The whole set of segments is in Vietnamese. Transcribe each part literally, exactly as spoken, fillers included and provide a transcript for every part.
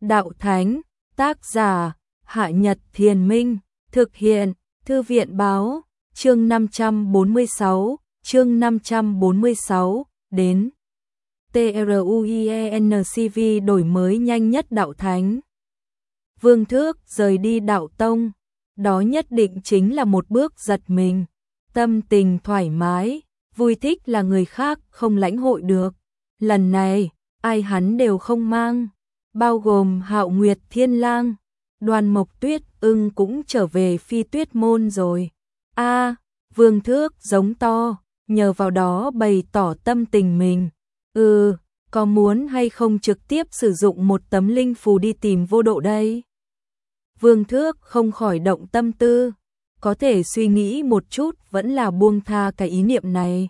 Đạo Thánh, tác giả, Hạ Nhật Thiền Minh, thực hiện, Thư viện Báo, chương năm trăm bốn mươi sáu, chương năm trăm bốn mươi sáu, đến TRUIENCV đổi mới nhanh nhất Đạo Thánh. Vương Thước rời đi Đạo Tông, đó nhất định chính là một bước giật mình, tâm tình thoải mái, vui thích là người khác không lãnh hội được. Lần này, ai hắn đều không mang, bao gồm Hạo Nguyệt Thiên Lang, Đoàn Mộc Tuyết Ưng cũng trở về Phi Tuyết Môn rồi. A, Vương Thước giống to, nhờ vào đó bày tỏ tâm tình mình. Ừ, có muốn hay không trực tiếp sử dụng một tấm linh phù đi tìm vô độ đây? Vương Thước không khỏi động tâm tư, có thể suy nghĩ một chút vẫn là buông tha cái ý niệm này.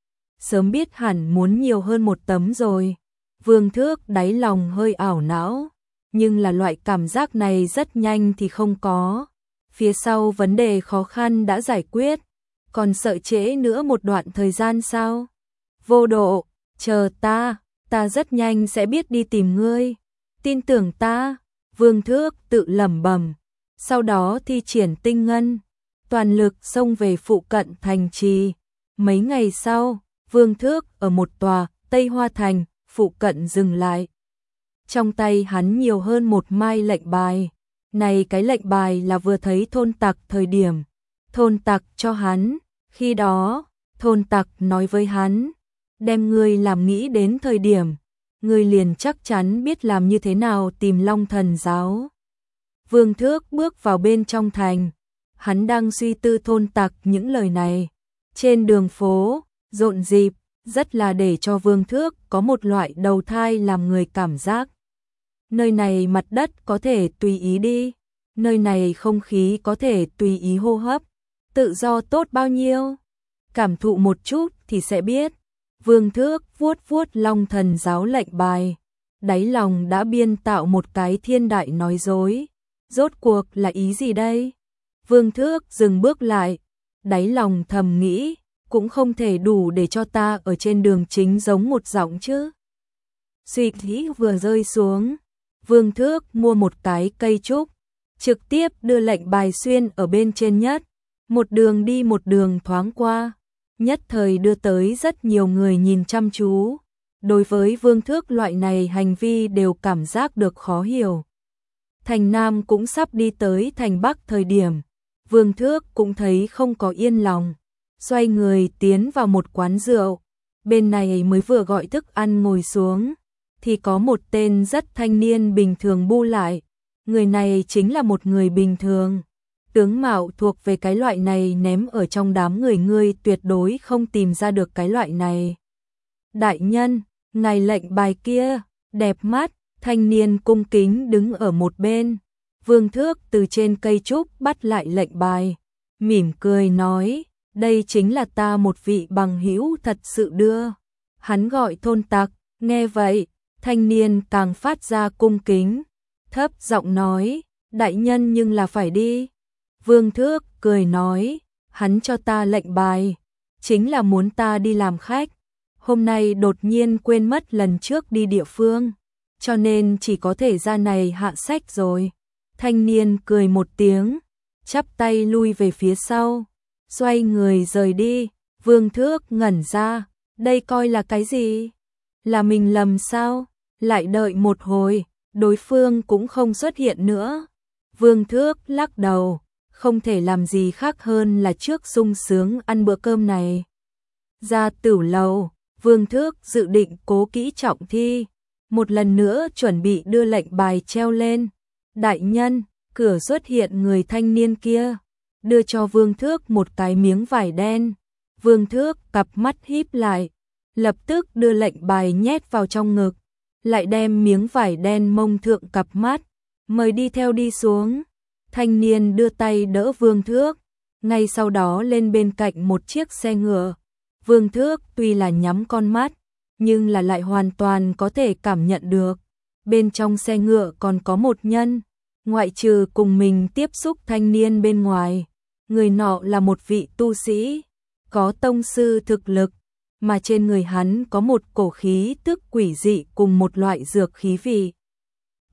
Sớm biết hẳn muốn nhiều hơn một tấm rồi. Vương Thước đáy lòng hơi ảo não, nhưng là loại cảm giác này rất nhanh thì không có. Phía sau vấn đề khó khăn đã giải quyết, còn sợ trễ nữa một đoạn thời gian sao? Vô độ, chờ ta, ta rất nhanh sẽ biết đi tìm ngươi. Tin tưởng ta, Vương Thước tự lẩm bẩm, sau đó thi triển tinh ngân, toàn lực xông về phụ cận thành trì. Mấy ngày sau, Vương Thước ở một tòa Tây Hoa Thành phụ cận dừng lại. Trong tay hắn nhiều hơn một mai lệnh bài. Này cái lệnh bài là vừa thấy thôn tặc thời điểm thôn tặc cho hắn. Khi đó, thôn tặc nói với hắn, đem ngươi làm nghĩ đến thời điểm, ngươi liền chắc chắn biết làm như thế nào tìm Long Thần giáo. Vương Thước bước vào bên trong thành, hắn đang suy tư thôn tặc những lời này. Trên đường phố, rộn rịp, rất là để cho Vương Thước có một loại đầu thai làm người cảm giác. Nơi này mặt đất có thể tùy ý đi, nơi này không khí có thể tùy ý hô hấp, tự do tốt bao nhiêu. Cảm thụ một chút thì sẽ biết. Vương Thước vuốt vuốt Long Thần giáo lệnh bài, đáy lòng đã biên tạo một cái thiên đại nói dối. Rốt cuộc là ý gì đây? Vương Thước dừng bước lại, đáy lòng thầm nghĩ, cũng không thể đủ để cho ta ở trên đường chính giống một giọng chứ. Suy nghĩ vừa rơi xuống, Vương Thước mua một cái cây trúc, trực tiếp đưa lệnh bài xuyên ở bên trên nhất, một đường đi một đường thoáng qua, nhất thời đưa tới rất nhiều người nhìn chăm chú. Đối với Vương Thước loại này hành vi đều cảm giác được khó hiểu. Thành Nam cũng sắp đi tới thành Bắc thời điểm, Vương Thước cũng thấy không có yên lòng, xoay người tiến vào một quán rượu. Bên này mới vừa gọi thức ăn ngồi xuống, thì có một tên rất thanh niên bình thường bu lại. Người này chính là một người bình thường, tướng mạo thuộc về cái loại này, ném ở trong đám người ngươi tuyệt đối không tìm ra được cái loại này. Đại nhân, ngài lệnh bài kia, đẹp mắt. Thanh niên cung kính đứng ở một bên. Vương Thước từ trên cây trúc bắt lại lệnh bài, mỉm cười nói, đây chính là ta một vị bằng hữu thật sự đưa. Hắn gọi thôn tặc. Nghe vậy, thanh niên càng phát ra cung kính, thấp giọng nói, đại nhân nhưng là phải đi. Vương Thước cười nói, hắn cho ta lệnh bài, chính là muốn ta đi làm khách. Hôm nay đột nhiên quên mất lần trước đi địa phương, cho nên chỉ có thể ra này hạ sách rồi. Thanh niên cười một tiếng, chắp tay lui về phía sau, xoay người rời đi. Vương Thước ngẩn ra, đây coi là cái gì? Là mình lầm sao? Lại đợi một hồi, đối phương cũng không xuất hiện nữa. Vương Thước lắc đầu, không thể làm gì khác hơn là trước sung sướng ăn bữa cơm này. Ra tửu lầu, Vương Thước dự định cố kỹ trọng thi, một lần nữa chuẩn bị đưa lệnh bài treo lên. Đại nhân, cửa xuất hiện người thanh niên kia, đưa cho Vương Thước một cái miếng vải đen. Vương Thước cặp mắt híp lại, lập tức đưa lệnh bài nhét vào trong ngực, lại đem miếng vải đen mông thượng cặp mắt, mời đi theo đi xuống. Thanh niên đưa tay đỡ Vương Thước, ngay sau đó lên bên cạnh một chiếc xe ngựa. Vương Thước tuy là nhắm con mắt, nhưng là lại hoàn toàn có thể cảm nhận được. Bên trong xe ngựa còn có một nhân, ngoại trừ cùng mình tiếp xúc thanh niên bên ngoài. Người nọ là một vị tu sĩ, có tông sư thực lực, mà trên người hắn có một cổ khí tức quỷ dị cùng một loại dược khí vị.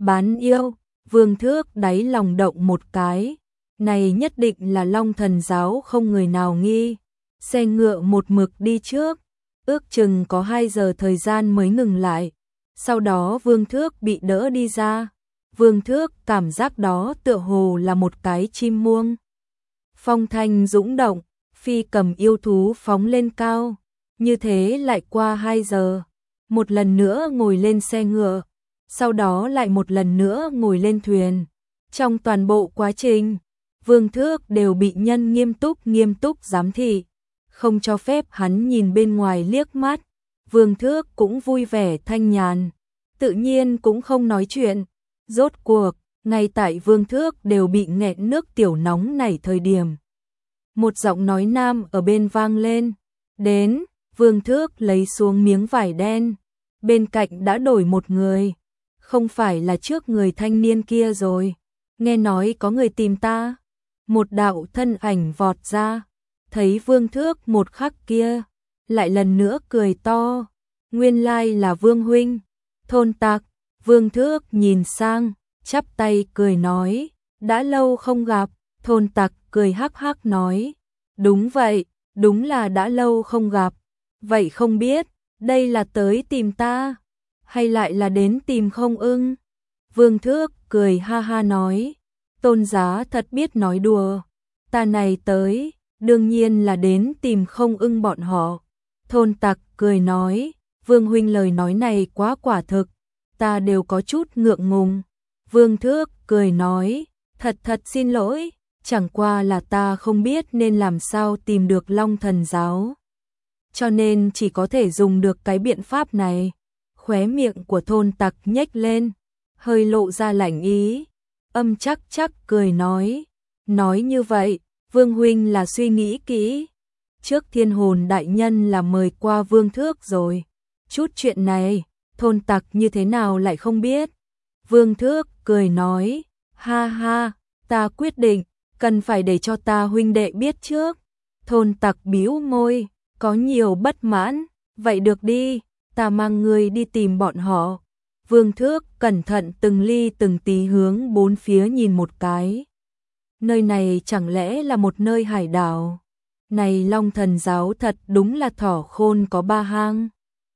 Bán yêu, Vương Thước đáy lòng động một cái. Này nhất định là Long Thần giáo không người nào nghi. Xe ngựa một mực đi trước, ước chừng có hai giờ thời gian mới ngừng lại. Sau đó Vương Thước bị đỡ đi ra. Vương Thước cảm giác đó tựa hồ là một cái chim muông. Phong thanh dũng động, phi cầm yêu thú phóng lên cao. Như thế lại qua hai giờ. Một lần nữa ngồi lên xe ngựa. Sau đó lại một lần nữa ngồi lên thuyền. Trong toàn bộ quá trình, Vương Thước đều bị nhân nghiêm túc nghiêm túc giám thị. Không cho phép hắn nhìn bên ngoài liếc mắt. Vương Thước cũng vui vẻ thanh nhàn. Tự nhiên cũng không nói chuyện. Rốt cuộc, ngay tại Vương Thước đều bị nghẹn nước tiểu nóng nảy thời điểm. Một giọng nói nam ở bên vang lên. Đến, Vương Thước lấy xuống miếng vải đen. Bên cạnh đã đổi một người. Không phải là trước người thanh niên kia rồi. Nghe nói có người tìm ta. Một đạo thân ảnh vọt ra. Thấy Vương Thước một khắc kia. Lại lần nữa cười to. Nguyên lai là Vương huynh. Thôn Tặc. Vương Thước nhìn sang, chắp tay cười nói. Đã lâu không gặp. Thôn Tặc cười hắc hắc nói. Đúng vậy, đúng là đã lâu không gặp. Vậy không biết, đây là tới tìm ta, hay lại là đến tìm Không Ưng? Vương Thước cười ha ha nói. Tôn giá thật biết nói đùa. Ta này tới, đương nhiên là đến tìm Không Ưng bọn họ. Thôn Tặc cười nói. Vương huynh lời nói này quá quả thực. Ta đều có chút ngượng ngùng. Vương Thước cười nói. Thật thật xin lỗi. Chẳng qua là ta không biết nên làm sao tìm được Long Thần giáo. Cho nên chỉ có thể dùng được cái biện pháp này. Khóe miệng của Thôn Tặc nhếch lên. Hơi lộ ra lạnh ý. Âm chắc chắc cười nói. Nói như vậy, Vương huynh là suy nghĩ kỹ. Trước Thiên Hồn đại nhân là mời qua Vương Thước rồi. Chút chuyện này, Thôn Tặc như thế nào lại không biết. Vương Thước cười nói. Ha ha, ta quyết định, cần phải để cho ta huynh đệ biết trước. Thôn Tặc bĩu môi, có nhiều bất mãn. Vậy được đi, ta mang người đi tìm bọn họ. Vương Thước cẩn thận từng ly từng tí hướng bốn phía nhìn một cái. Nơi này chẳng lẽ là một nơi hải đảo? Này Long Thần giáo thật đúng là thỏ khôn có ba hang.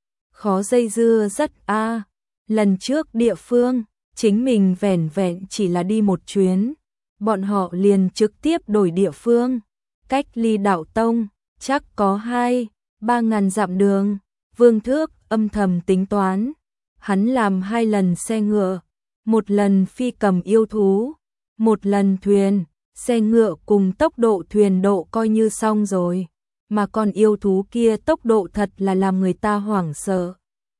Khó dây dưa rất a. À. Lần trước địa phương, chính mình vẻn vẹn chỉ là đi một chuyến. Bọn họ liền trực tiếp đổi địa phương. Cách ly đạo tông, chắc có hai, ba ngàn dặm đường. Vương Thước âm thầm tính toán. Hắn làm hai lần xe ngựa. Một lần phi cầm yêu thú. Một lần thuyền. Xe ngựa cùng tốc độ thuyền độ coi như xong rồi. Mà con yêu thú kia tốc độ thật là làm người ta hoảng sợ.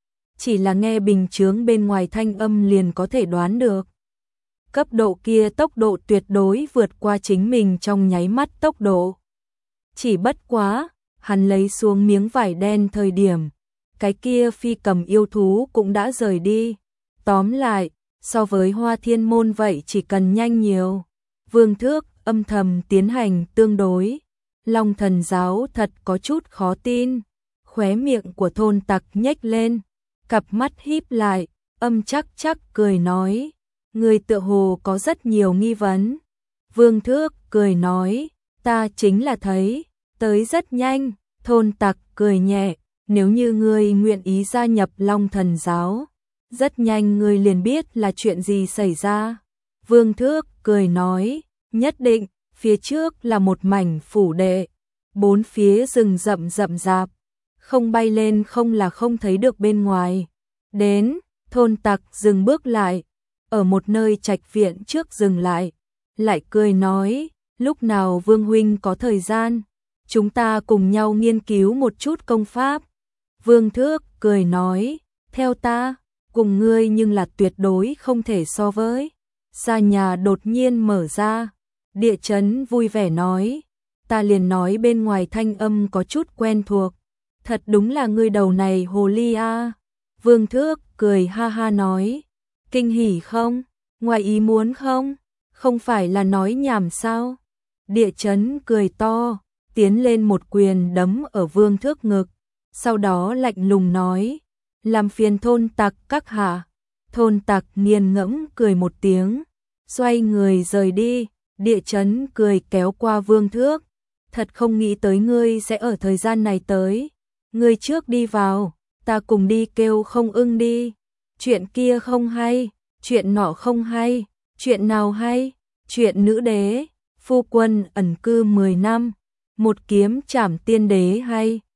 Chỉ là nghe bình chướng bên ngoài thanh âm liền có thể đoán được. Cấp độ kia tốc độ tuyệt đối vượt qua chính mình trong nháy mắt tốc độ. Chỉ bất quá, hắn lấy xuống miếng vải đen thời điểm. Cái kia phi cầm yêu thú cũng đã rời đi. Tóm lại, so với Hoa Thiên Môn vậy chỉ cần nhanh nhiều. Vương Thước âm thầm tiến hành tương đối. Long Thần giáo thật có chút khó tin. Khóe miệng của Thôn Tặc nhếch lên. Cặp mắt híp lại, âm chắc chắc cười nói. Người tựa hồ có rất nhiều nghi vấn. Vương Thước cười nói. Ta chính là thấy, tới rất nhanh. Thôn Tặc cười nhẹ. Nếu như ngươi nguyện ý gia nhập Long Thần giáo, rất nhanh ngươi liền biết là chuyện gì xảy ra. Vương Thước cười nói. Nhất định, phía trước là một mảnh phủ đệ. Bốn phía rừng rậm rậm rạp. Không bay lên không là không thấy được bên ngoài. Đến, Thôn Tặc dừng bước lại. Ở một nơi trạch viện trước dừng lại. Lại cười nói. Lúc nào Vương huynh có thời gian, chúng ta cùng nhau nghiên cứu một chút công pháp. Vương Thước cười nói. Theo ta, cùng ngươi nhưng là tuyệt đối không thể so với. Xa nhà đột nhiên mở ra. Địa chấn vui vẻ nói. Ta liền nói bên ngoài thanh âm có chút quen thuộc. Thật đúng là ngươi đầu này hồ ly a. Vương Thước cười ha ha nói. Kinh hỉ không? Ngoài ý muốn không? Không phải là nói nhảm sao? Địa chấn cười to, tiến lên một quyền đấm ở Vương Thước ngực. Sau đó lạnh lùng nói. Làm phiền Thôn Tặc các hạ. Thôn Tặc nghiền ngẫm cười một tiếng, xoay người rời đi. Địa Chấn cười kéo qua Vương Thước, thật không nghĩ tới ngươi sẽ ở thời gian này tới. Ngươi trước đi vào, ta cùng đi kêu Không Ưng đi. Chuyện kia không hay, chuyện nọ không hay, chuyện nào hay? Chuyện nữ đế, phu quân ẩn cư mười năm, một kiếm trảm tiên đế hay.